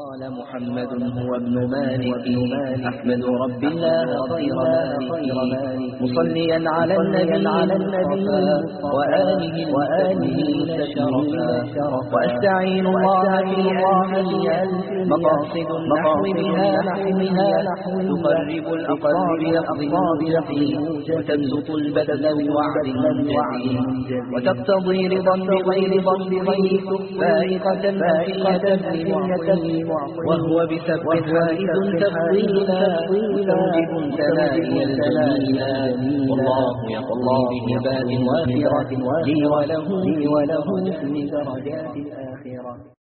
محمد هو ابن مالك أحمد رب الله خير مالك مصليا على النبي وآله شرفا وأستعين الله في ألف مقاصد النحو بها تقرب الأقرب يقضي وتبسط البذل بوعد جديد وتقتضي رضا بغير ضمه فائقة وهو بسبب فائد تفضيلا مستوجب ثنائي الجميلا والله يقضي بهبات وافرة لي وله في درجات الآخرة.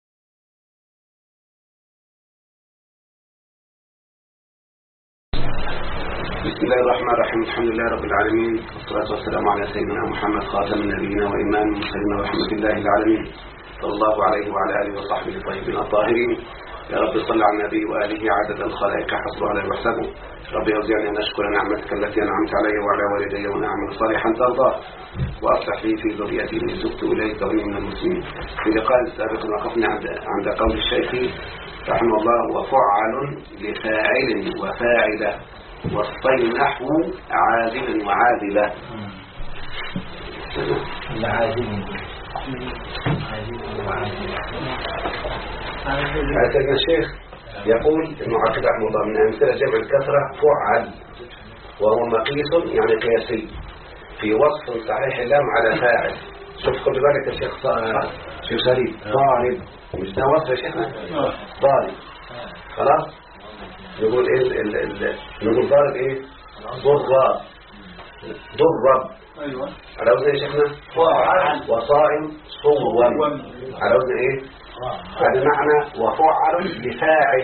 بسم الله الرحمن الرحيم. الحمد لله رب العالمين، والصلاة والسلام على سيدنا محمد خاتم النبيين وإمام المرسلين ورحمة الله العالمين، صلى الله عليه وعلى آله وصحبه الطيبين الطاهرين. يا رب صل على النبي وآله عدد الخلائق حسب على يحسبه. رب يوزعني أن أشكر نعمتك التي أنعمت علي وعلى والدي وأن أعمل صالحا ترضاه، وأصلح لي في ذريتي إني تبت إليك وإني من المسلمين. في لقاء سابق وقفنا عند قول الشيخ رحمه الله: وفعل لفاعل وفاعله والصين نحو عادل وعادلة. هذا الشيخ يقول المعقد رحمه الله: من أمثلة جمع الكثرة فعل، وهو مقيس يعني قياسي في وصف صحيح اللام على فاعل. شوف خد بالك يا شيخ سليم، ضارب مش ده وصف يا شيخنا؟ ضارب خلاص. نقول ايه نقول ضارب ايه؟ ضرب. ايوه على وزن ايه يا شيخنا؟ فاعل. وصائم صوم على وزن ايه؟ هذا معنى وفعل لفاعل.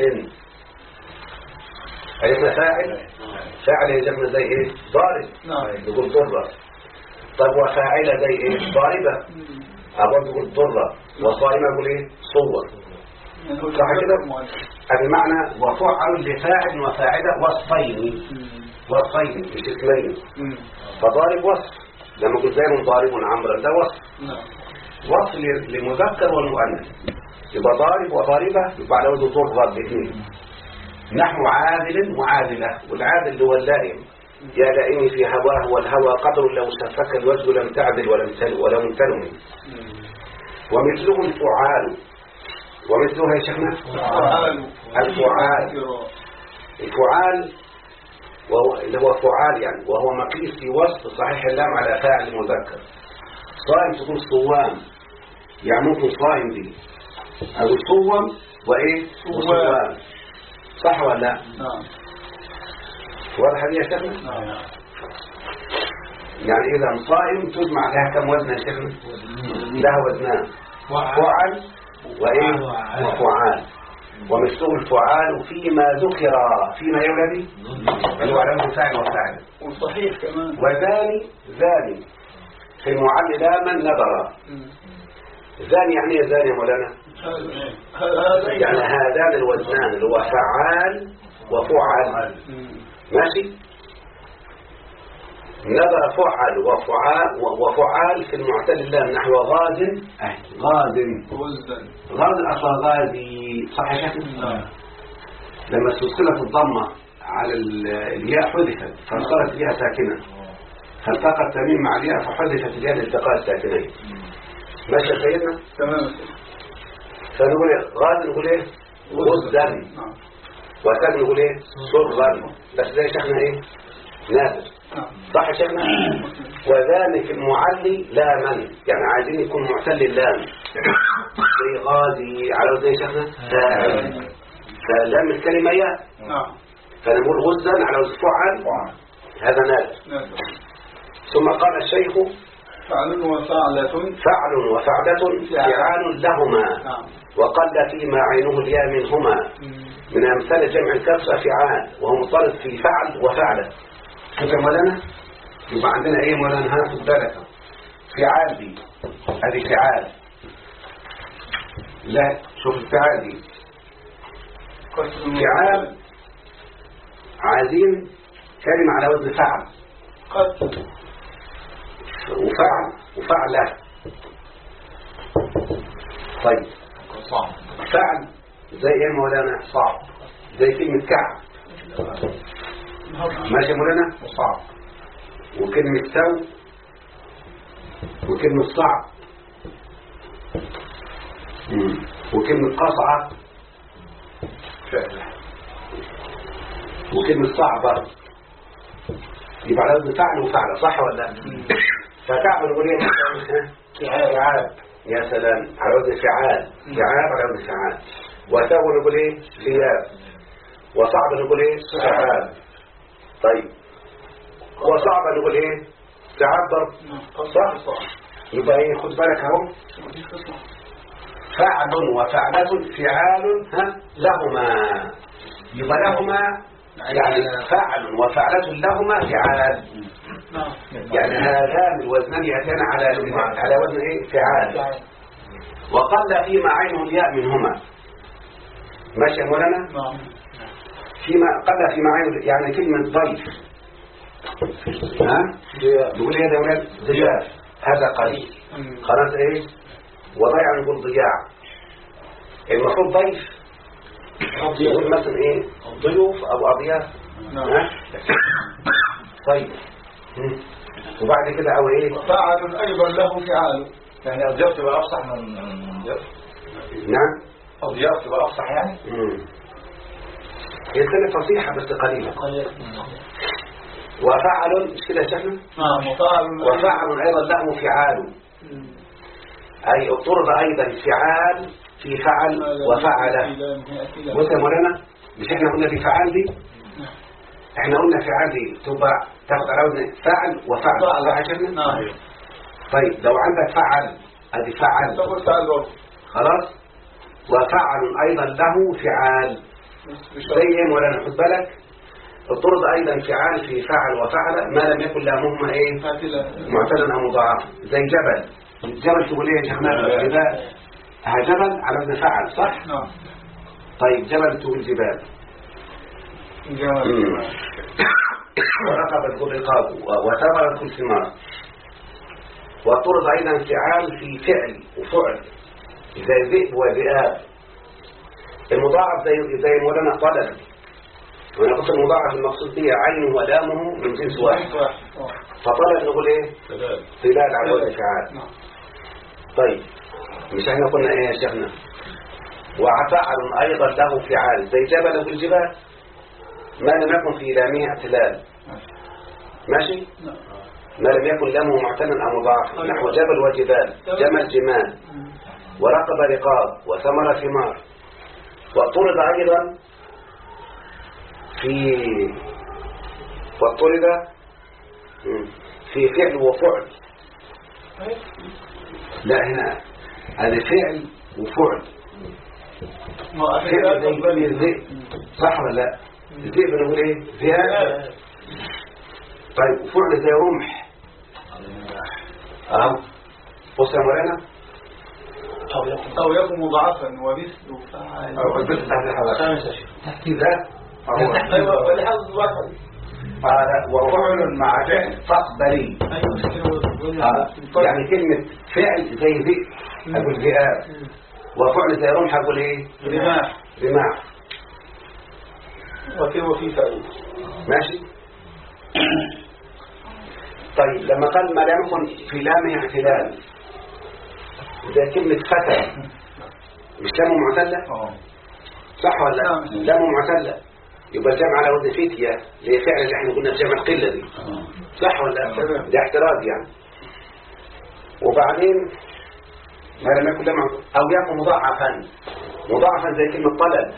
عرفنا فاعل يا شيخنا زي ايه؟ ضارب. نقول ضرب. طب وفاعله زي ايه؟ ضاربه. برضه نقول ضرب. وصائم نقول ايه؟ صور. صح كده؟ هذا معنى وفعل لفاعل وفاعله وصفين مش اسمين. فضارب وصف، لما قلت زي ضارب عمرو ده وصف. وصف للمذكر والمؤنث، يبقى ضارب وضاربه يبقى على وزن ضرب باثنين. نحو عادل وعادله، والعادل اللي هو اللائم. يا لائمي في هواه والهوى قدر لو سفك الوجه لم تعدل ولم تنم. ومثله الفعال. ومثلها يا شيخنا الفعال اللي هو فعال يعني، وهو مقيس في وصف صحيح اللام على فاعل مذكر. صائم تقول صوام، يعني ممكن صائم دي أو صوم وإيه وصوام، صح ولا لا؟ واضح دي يا شيخنا؟ يعني إذا صائم تجمع لها كم وزن يا شيخنا؟ لها وزنان، فعل وإيه وفعال. ومثله الفعال فيما ذكر فيما يولد اللي هو علامه فاعل وفاعل. والصحيح كمان وذاني في المعل لاما نظر. ذاني يعني ايه ذاني يا مولانا؟ يعني هذان الوزنان اللي هو فعال وفعل. ماشي. نظر فعل وفعال في المعتل اللام نحو غاز. غاز أصلا غازي، صح يا شيخ؟ لما استثقلت الضمة على الياء حذفت فصارت الياء ساكنة، فالتقى التميم مع الياء فحذفت الياء لالتقاء الساكنين. ماشي يا سيدنا؟ تمام. فنقول غاز نقول ايه؟ غزا. وساك نقول ايه؟ صرا. بس ده يا شيخنا ايه؟ نادر، صح يا شيخنا؟ وذلك المعلي لاما، يعني عايزين يكون معتل اللام زي غازي على وزن شيخنا فاعل، فلام الكلمة ياء. فنقول غزا على وزن فعل، هذا نادر. ثم قال الشيخ: فعل وفعلة فعال لهما، وقل فيما عينه الياء منهما. من أمثال جمع الكسر فعال، وهو مطلق في فعل وفعلة. شوف يا مولانا، يبقى عندنا ايه مولانا؟ هناخد بالك فعال دي، هذه فعال. لا شوف الفعال دي فعال عايزين كلمة على وزن فعل وفعلة. طيب فعل زي ايه مولانا؟ صعب. زي كلمة كعب. ماشي مولانا؟ صعب. وكلمة سو، وكلمة صعب، وكلمة قصعة، وكلمة صعبة. يبقى على وزن فعل وفعل، صح ولا لا؟ فكعب نقول ايه؟ فعال. يا سلام، على وزن فعال. فعال على وزن فعال. وثوب نقول ايه؟ ثياب. وصعب نقول ايه؟ فعال. طيب وصعب نقول ايه؟ تعبر، صح؟ يبقى ايه؟ خد بالك اهو، فعل وفعلة فعال لهما. يبقى لهما يعني فعل وفعلة لهما فعال. يعني هذان الوزنان يأتيان على وزن ايه؟ فعال. وقل فيما عينه الياء منهما. ماشي يا مولانا؟ فيما قل فيما عينه، يعني كلمة ضيف، ها؟ يقول ايه يا ولاد؟ ضياف. هذا قليل. خلاص ايه؟ وضيع نقول ضياع. المفروض ضيف يقول مثلا ايه؟ ضيوف او اضياف. طيب وبعد كده او ايه؟ فاعل ايضا له فعال. يعني اضياف تبقى افصح من ضياف. نعم، اضياف تبقى افصح يعني. هي كلمة فصيحة بس قليلة. وفعل مش كده يا شيخنا؟ نعم. وفعل ايضا له فعال، اي اضطرب ايضا فعال في فعل وفعل. بص يا مولانا، مش احنا قلنا في فعال دي؟ احنا قلنا فعال دي تبقى تاخد على وزن فعل وفعل، صح يا شيخنا؟ طيب لو عندك فعل، ادي فعل خلاص. وفعل ايضا له فعال زي ايه مولانا؟ خد بالك، اضطرد ايضا فعال في فعل وفعل ما لم يكن لهما ايه؟ معتلا او مضاعفا. زي جبل. الجبل تقول ايه يا جماعه؟ جبل على وزن فعل، صح؟ نعم. طيب جبل تقول جبال. ورقبت كل رقاب وثمرت كل ثمار. واضطرد ايضا فعال في فعل وفعل زي ذئب وذئاب. المضاعف زي مولانا طلب. وانا قلت المضاعف المقصود به عينه ولامه من جنس واحد. فطلب نقول ايه؟ طلال على وزن فعال. طيب مش احنا قلنا ايه يا شيخنا؟ وفعل ايضا له فعال زي جبل في الجبال ما لم يكن في لامه اعتلال. ماشي؟ ما لم يكن لامه معتلا او مضاعفا، نحو جبل وجبال، جمل جمال، ورقب رقاب، وثمر ثمار. واضطرد ايضا في فعل وفعل. لا هنا هذا فعل وفعل. فعل زي الذئب، صح ولا لا؟ الذئب نقول ايه؟ ذئاب. طيب وفعل زي رمح. بص يا مولانا، او يكون مضاعفا ومثل فعال او البث تحت الحلقة ده ايوه ولحظ واحد. وفعل مع فعل فقبلي. يعني كلمة فعل زي ذئب أقول ذئاب، وفعل زي رمح أقول إيه؟ رماح. وفي فعل. ماشي. طيب لما قال ما لم يكن في لامه اعتلال زي كلمة فتى، مش لامه معتلة؟ صح ولا لا؟ لامه معتلة يبقى الجمع على وزن فتية اللي هي فعل اللي احنا قلنا الجمع القلة دي، صح ولا لا؟ ده احتراز يعني. وبعدين ما لم يكن لامه او يكون مضاعفا زي كلمة طلب.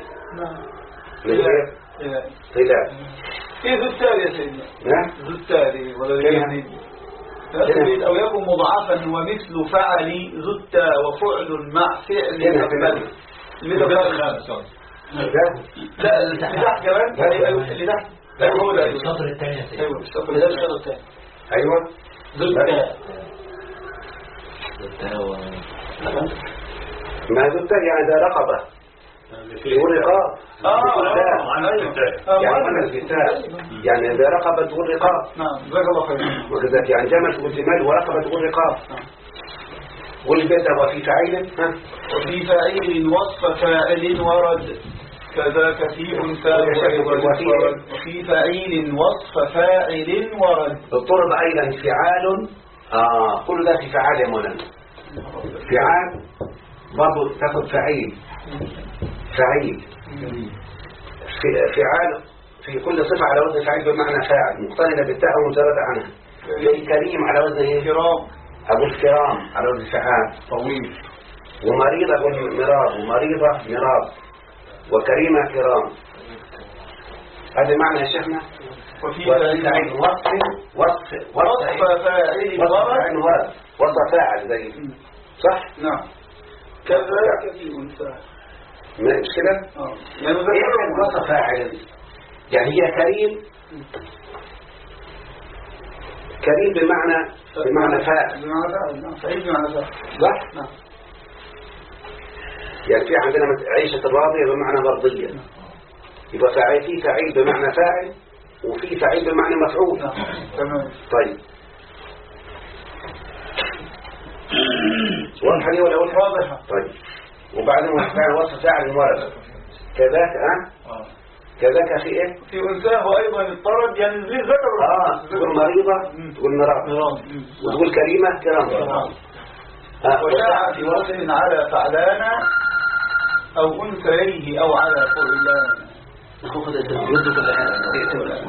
طلاب. كيف التالي يا سيدنا؟ ذو التالي ولا يعني أو يكون مضاعفا ومثل فعل ذو التا وفعل مع فعل أقبل. اللي ده الخامس. لا اللي تحت كمان. اللي تحت. لا هو ده السطر الثاني يا سيدنا. أيوه السطر الثاني. أيوه. ذو التا. ما ذو التا يعني ده رقبة. يقول رقاب. يعني أنا الكتاب يعني إذا رقبة تقول رقاب. نعم جزاك الله خير. وكذلك يعني جمل تقول جمال ورقبة تقول رقاب. والبدء وفي فاعل وفي فاعل وصف فاعل ورد كذاك في أنثى وفي فاعل وصف فاعل ورد. اضطرب أيضا فعال كل ده في فعال يا مولانا. فعال برضه تاخد فعيل فعال في كل صفة على وزن فعيل بمعنى فاعل مقترنة بالتاء ومجردة عنها. زي كريم على وزن ايه؟ كرام. أقول كرام على وزن فعال طويل. ومريض أقول مراب ومريضة مراب وكريمة كرام. هذا معنى يا شيخنا. وفي فاعل وصف فاعل وصف فاعل زي صح؟ نعم. كذلك في أنثى مش كده؟ يعني وصف فاعل يعني هي كريم بمعنى فاعل. سعيد بمعنى فاعل. صح؟ نعم. يعني في عندنا عيشة الراضية بمعنى مرضية. يبقى في فاعل بمعنى فاعل وفي فاعل بمعنى مفعول. تمام. طيب واضحة لي ولا واضحة؟ طيب وبعدين وصف فاعل ورد كذاك كذاك في ايه؟ في أنثاه أيضا الطرد يعني زي ذكر. تقول مريضة تقول مرض وتقول كريمة كرام. وشاع في وصف على فعلانا أو أنثيه أو على فعلانا. ناخذ يرد كل حاجة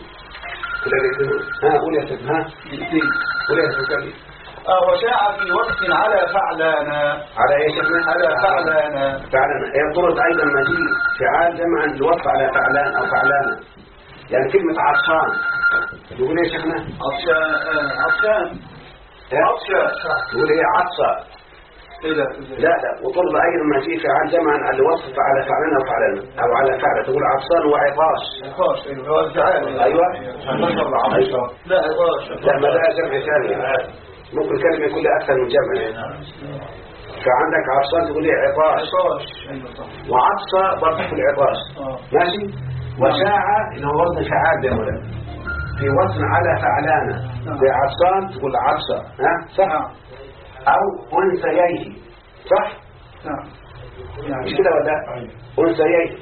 قول يا سيدي قول يا سيدي. وشاع في وصف على فعلانا. على ايه شيخنا؟ على فعلانا. يطرد ايضا مجيء فعال جمعا الوصف على فعلان او فعلانا. يعني كلمة عطشان يقول ايه شيخنا؟ عطشان يقول ايه عطشة. لا وطلب ايضا مجيء فعال جمعا الوصف على فعلان او فعلانا او على فعل تقول عطشان وعطاش. هو الفعال. ايوه لا عطاش. لا ما ده جمع ثاني ممكن كلمة يكون لها أكثر من جمع. فعندك عطشان تقول لي عطاش وعطشة برضه تقول عطاش. ماشي. وشاعة اللي هو وزن فعال ده ولا في وزن على فعلانة زي عطشان تقول عطشة صح أو أنثييه صح مش كده ولا أنثييه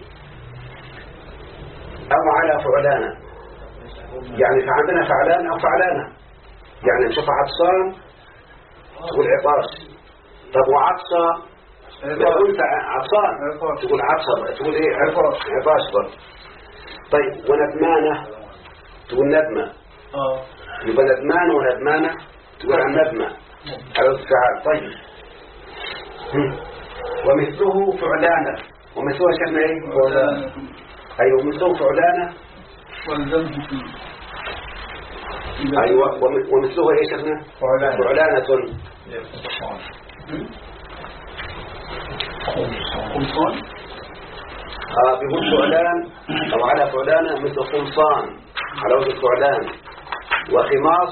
أو على فعلانة يعني فعندنا فعلان أو فعلانة يعني نشوف عطشان تقول عطاش. طب وعطشة لو قلت عطشان تقول عطشة تقول ايه عطاش برضه. طيب وندمانة تقول ندمة. يبقى ندمان وندمانة تقول عن ندمة على الفعال. طيب ومثله فعلانة ومثله شكله ايه فعلانة. ايوه مثله فعلانة والذنب فيه. أيوة ومثله إيه شفنا فعلانة خمسان. بيقول فعلان أو على فعلانة مثل خمسان على وجه فعلان وخماص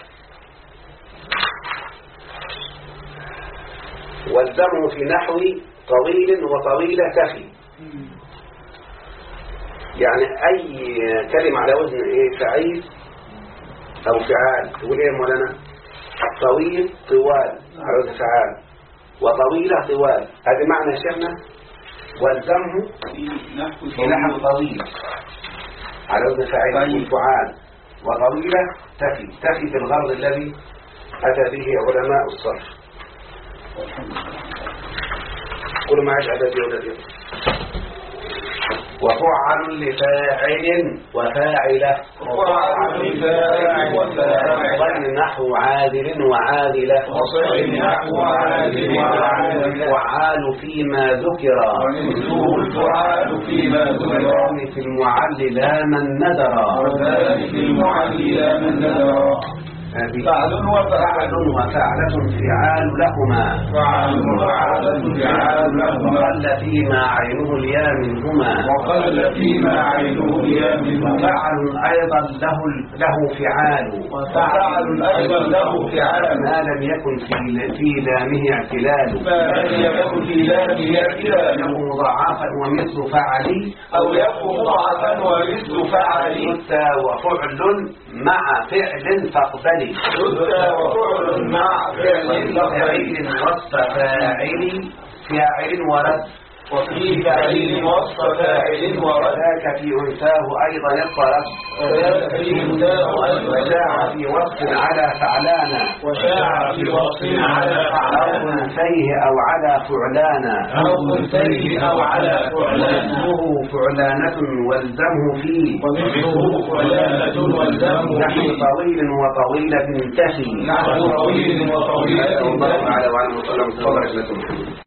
والدم في نحو طويل وطويلة تفي. يعني أي كلمة على وزن إيه فعيل أو فعال تقول إيه مولانا؟ طويل طوال على وزن فعال وطويلة طوال. هذا معنى شيخنا. والذم في نحو طويل على وزن فعال فعال وطويلة تفي في الغرض الذي أتى به علماء الصرف. كل ما عاش عدد يولد وفعل لفاعل وفاعلة وصل نحو عادل وعادلة وفعال فيما ذكر في المعل لا من ندر فعل وفعلة فعال لهما وقل فيما عينه اليا منهما وفعل أيضا له فعال ما لم يكن في لامه اعتلال له مضاعفا ومثل فعلي أو يكون مضاعفا ومثل فعلي وفعل مع فعل فاقبلي زدت وفعل مع فعل وصف فاعل فاعل ورد وفي فاعل وصف فاعل ورد ذاك في أنثاه أيضا اضطرب وشاع في وصف على فعلانا وشاع في وصف على أو أنثيه أو على فعلانا أو على فعلانا ومثله فعلانة والزمه فيه ومثله فعلانة والزمه نحو فيه طويل وطويلة تفي نحو طويل وطويلة الله أعلم وعلى وسلم وبارك لكم.